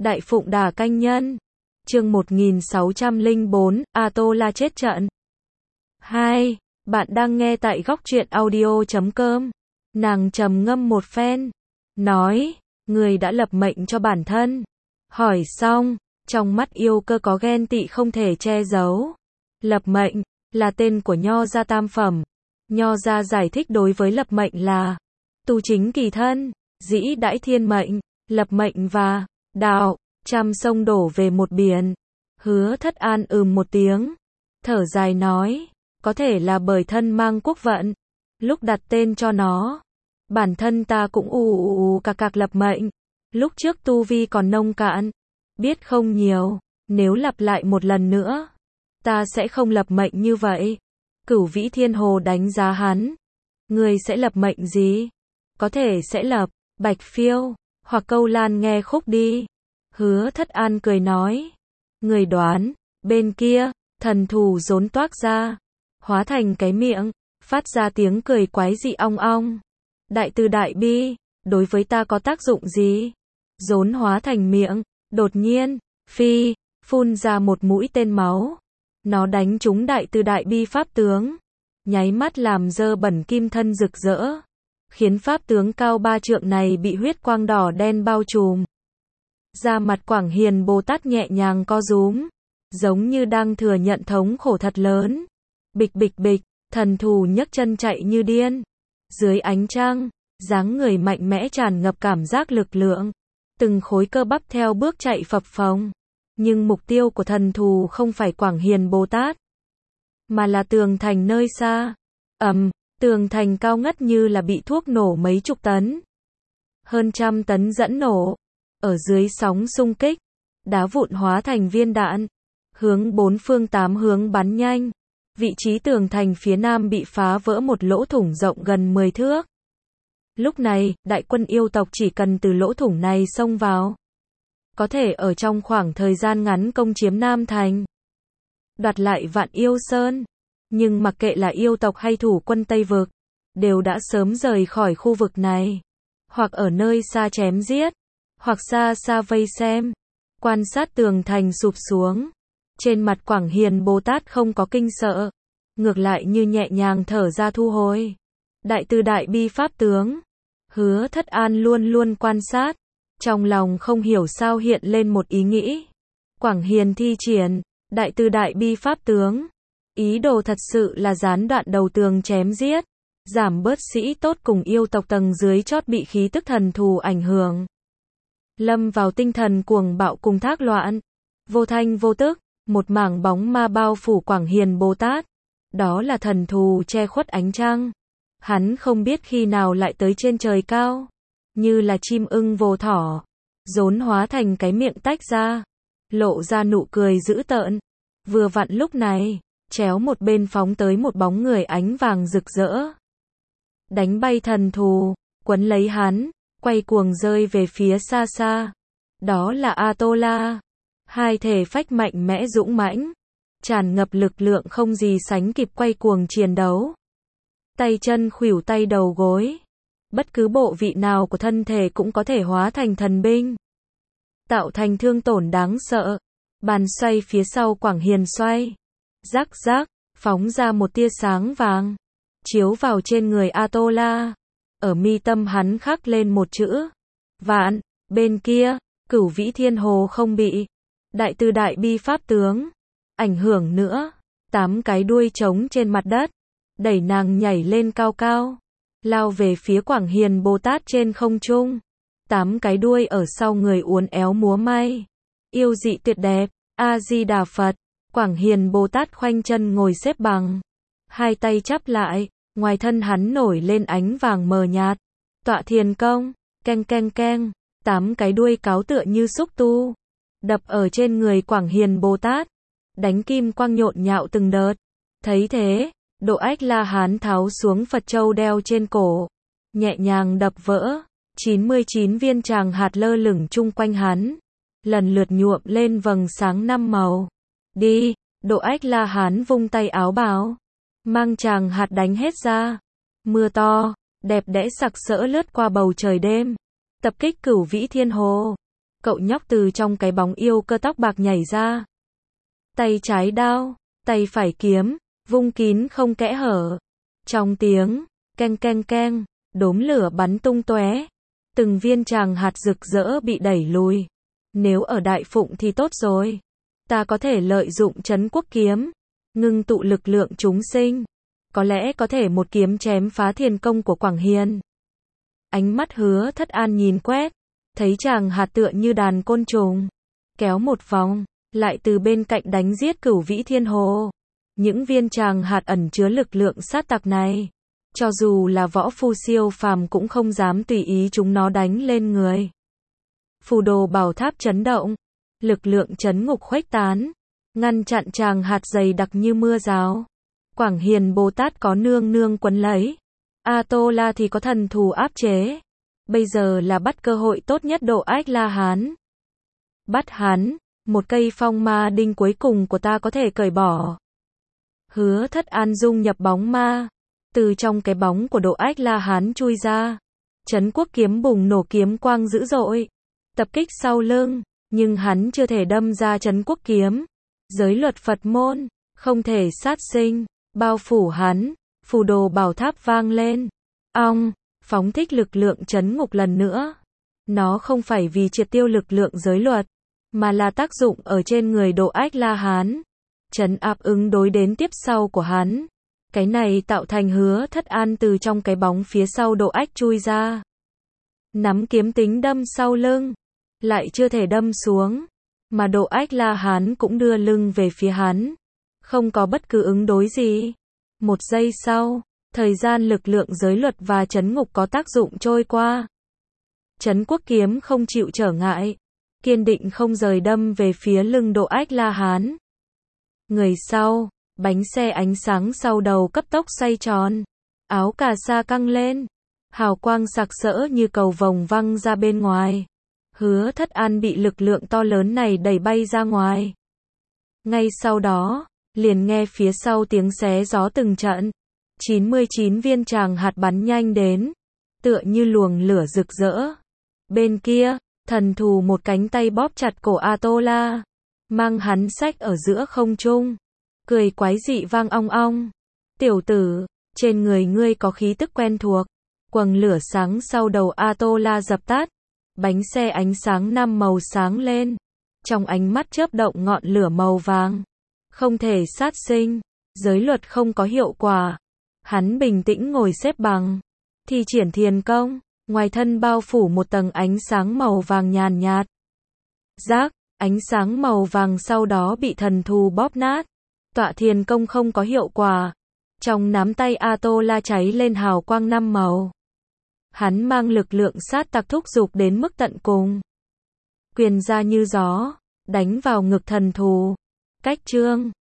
Đại Phụng Đà Canh Nhân. Chương 1604, A-tô-la chết trận. 2. Bạn đang nghe tại góc truyện audio.com. Nàng trầm ngâm một phen, nói, người đã lập mệnh cho bản thân. Hỏi xong, trong mắt yêu cơ có ghen tị không thể che giấu. Lập mệnh là tên của Nho gia tam phẩm. Nho gia giải thích đối với lập mệnh là tu chính kỳ thân, dĩ đãi thiên mệnh, lập mệnh và đạo, trăm sông đổ về một biển. Hứa Thất An một tiếng, thở dài nói, có thể là bởi thân mang quốc vận, lúc đặt tên cho nó, bản thân ta cũng cạc lập mệnh, lúc trước tu vi còn nông cạn, biết không nhiều, nếu lặp lại một lần nữa, ta sẽ không lập mệnh như vậy. Cửu Vĩ Thiên Hồ đánh giá hắn, người sẽ lập mệnh gì? Có thể sẽ lập Bạch Phiêu, hoặc Câu Lan nghe khúc đi. Hứa Thất An cười nói, người đoán. Bên kia, thần thù rốn toác ra, hóa thành cái miệng, phát ra tiếng cười quái dị ong ong. Đại từ đại bi, đối với ta có tác dụng gì? Rốn hóa thành miệng, đột nhiên, phun ra một mũi tên máu. Nó đánh trúng đại từ đại bi pháp tướng, nháy mắt làm dơ bẩn kim thân rực rỡ, khiến pháp tướng cao 3 trượng này bị huyết quang đỏ đen bao trùm. Da mặt Quảng Hiền Bồ Tát nhẹ nhàng co rúm, giống như đang thừa nhận thống khổ thật lớn. Bịch bịch bịch, thần thù nhấc chân chạy như điên. Dưới ánh trăng, dáng người mạnh mẽ tràn ngập cảm giác lực lượng. Từng khối cơ bắp theo bước chạy phập phồng. Nhưng mục tiêu của thần thù không phải Quảng Hiền Bồ Tát, mà là tường thành nơi xa. Tường thành cao ngất như là bị thuốc nổ mấy chục tấn. Hơn 100 tấn dẫn nổ. Ở dưới sóng xung kích, đá vụn hóa thành viên đạn, hướng 4 phương 8 hướng bắn nhanh. Vị trí tường thành phía nam bị phá vỡ một lỗ thủng rộng gần 10 thước. Lúc này, đại quân yêu tộc chỉ cần từ lỗ thủng này xông vào, có thể ở trong khoảng thời gian ngắn công chiếm Nam Thành, đoạt lại Vạn Yêu Sơn. Nhưng mặc kệ là yêu tộc hay thủ quân Tây Vực, đều đã sớm rời khỏi khu vực này, hoặc ở nơi xa chém giết, hoặc xa xa vây xem, quan sát tường thành sụp xuống. Trên mặt Quảng Hiền Bồ Tát không có kinh sợ, ngược lại như nhẹ nhàng thở ra thu hồi. Đại từ đại bi pháp tướng, Hứa Thất An luôn luôn quan sát, trong lòng không hiểu sao hiện lên một ý nghĩ. Quảng Hiền thi triển đại từ đại bi pháp tướng, ý đồ thật sự là gián đoạn đầu tường chém giết, giảm bớt sĩ tốt cùng yêu tộc tầng dưới chót bị khí tức thần thù ảnh hưởng, lâm vào tinh thần cuồng bạo cùng thác loạn. Vô thanh vô tức, một mảng bóng ma bao phủ Quảng Hiền Bồ Tát. Đó là thần thù che khuất ánh trăng. Hắn không biết khi nào lại tới trên trời cao, như là chim ưng vô thỏ, rốn hóa thành cái miệng tách ra, lộ ra nụ cười dữ tợn. Vừa vặn lúc này, chéo một bên phóng tới một bóng người ánh vàng rực rỡ, đánh bay thần thù, quấn lấy hắn, quay cuồng rơi về phía xa xa. Đó là A-tô-la. Hai thể phách mạnh mẽ dũng mãnh, tràn ngập lực lượng không gì sánh kịp quay cuồng chiến đấu. Tay chân khuỷu tay đầu gối, bất cứ bộ vị nào của thân thể cũng có thể hóa thành thần binh, tạo thành thương tổn đáng sợ. Bàn xoay phía sau Quảng Hiền xoay, rắc rắc, phóng ra một tia sáng vàng, chiếu vào trên người A-tô-la. Ở mi tâm hắn khắc lên một chữ Vạn. Bên kia, Cửu Vĩ Thiên Hồ không bị đại từ đại bi pháp tướng ảnh hưởng nữa. 8 cái đuôi trống trên mặt đất, đẩy nàng nhảy lên cao cao, lao về phía Quảng Hiền Bồ Tát trên không trung. 8 cái đuôi ở sau người uốn éo múa may, yêu dị tuyệt đẹp. A Di Đà Phật. Quảng Hiền Bồ Tát khoanh chân ngồi xếp bằng, hai tay chắp lại, ngoài thân hắn nổi lên ánh vàng mờ nhạt. Tọa thiền công, keng keng keng, 8 cái đuôi cáo tựa như xúc tu, đập ở trên người Quảng Hiền Bồ Tát, đánh kim quang nhộn nhạo từng đợt. Thấy thế, Độ Ách La Hán tháo xuống Phật châu đeo trên cổ, nhẹ nhàng đập vỡ. 99 viên tràng hạt lơ lửng chung quanh hắn, lần lượt nhuộm lên vầng sáng 5 màu. Đi. Độ Ách La Hán vung tay áo bào, mang tràng hạt đánh hết ra. Mưa to, đẹp đẽ sặc sỡ lướt qua bầu trời đêm, tập kích Cửu Vĩ Thiên Hồ. Cậu nhóc từ trong cái bóng yêu cơ tóc bạc nhảy ra. Tay trái đao, tay phải kiếm, vung kín không kẽ hở. Trong tiếng keng keng keng, đốm lửa bắn tung tóe. Từng viên tràng hạt rực rỡ bị đẩy lùi. Nếu ở Đại Phụng thì tốt rồi. Ta có thể lợi dụng Trấn Quốc kiếm, ngưng tụ lực lượng chúng sinh. Có lẽ có thể một kiếm chém phá thiền công của Quảng Hiền. Ánh mắt Hứa Thất An nhìn quét, thấy tràng hạt tựa như đàn côn trùng, kéo một vòng, lại từ bên cạnh đánh giết Cửu Vĩ Thiên Hồ. Những viên tràng hạt ẩn chứa lực lượng sát tặc này, cho dù là võ phu siêu phàm cũng không dám tùy ý chúng nó đánh lên người. Phù đồ bảo tháp chấn động, lực lượng trấn ngục khuếch tán, ngăn chặn tràng hạt dày đặc như mưa rào. Quảng Hiền Bồ Tát có nương nương quấn lấy, A-tô-la thì có thần thù áp chế. Bây giờ là bắt cơ hội tốt nhất độ Ách La Hán. Bắt hắn, một cây phong ma đinh cuối cùng của ta có thể cởi bỏ. Hứa Thất An dung nhập bóng ma, từ trong cái bóng của độ Ách La Hán chui ra. Trấn Quốc kiếm bùng nổ kiếm quang dữ dội, tập kích sau lưng, nhưng hắn chưa thể đâm ra Trấn Quốc kiếm. Giới luật Phật môn, không thể sát sinh, bao phủ hắn. Phù đồ bảo tháp vang lên. Ong, phóng thích lực lượng trấn ngục lần nữa. Nó không phải vì triệt tiêu lực lượng giới luật, mà là tác dụng ở trên người độ Ách La Hán. Trấn áp ứng đối đến tiếp sau của hắn. Cái này tạo thành Hứa Thất An từ trong cái bóng phía sau độ ách chui ra. Nắm kiếm tính đâm sau lưng, lại chưa thể đâm xuống, mà độ Ách La Hán cũng đưa lưng về phía hắn. Không có bất cứ ứng đối gì. Một giây sau, thời gian lực lượng giới luật và trấn ngục có tác dụng trôi qua. Trấn Quốc kiếm không chịu trở ngại, kiên định không rời đâm về phía lưng độ Ách La Hán. Người sau, bánh xe ánh sáng sau đầu cấp tốc xoay tròn, áo cà sa căng lên, hào quang sặc sỡ như cầu vồng văng ra bên ngoài. Hứa Thất An bị lực lượng to lớn này đẩy bay ra ngoài. Ngay sau đó, liền nghe phía sau tiếng xé gió từng trận. 99 viên tràng hạt bắn nhanh đến, tựa như luồng lửa rực rỡ. Bên kia, thần thù một cánh tay bóp chặt cổ A-tô-la, mang hắn xách ở giữa không trung. Cười quái dị vang ong ong. Tiểu tử, trên người ngươi có khí tức quen thuộc. Quầng lửa sáng sau đầu A-tô-la dập tắt. Bánh xe ánh sáng 5 màu sáng lên. Trong ánh mắt chớp động ngọn lửa màu vàng. Không thể sát sinh, giới luật không có hiệu quả. Hắn bình tĩnh ngồi xếp bằng, thi triển thiền công, ngoài thân bao phủ một tầng ánh sáng màu vàng nhàn nhạt. Rác, ánh sáng màu vàng sau đó bị thần thù bóp nát. Tọa thiền công không có hiệu quả. Trong nắm tay A-tô-la cháy lên hào quang 5 màu. Hắn mang lực lượng sát tặc thúc giục đến mức tận cùng. Quyền ra như gió, đánh vào ngực thần thù. Cách chương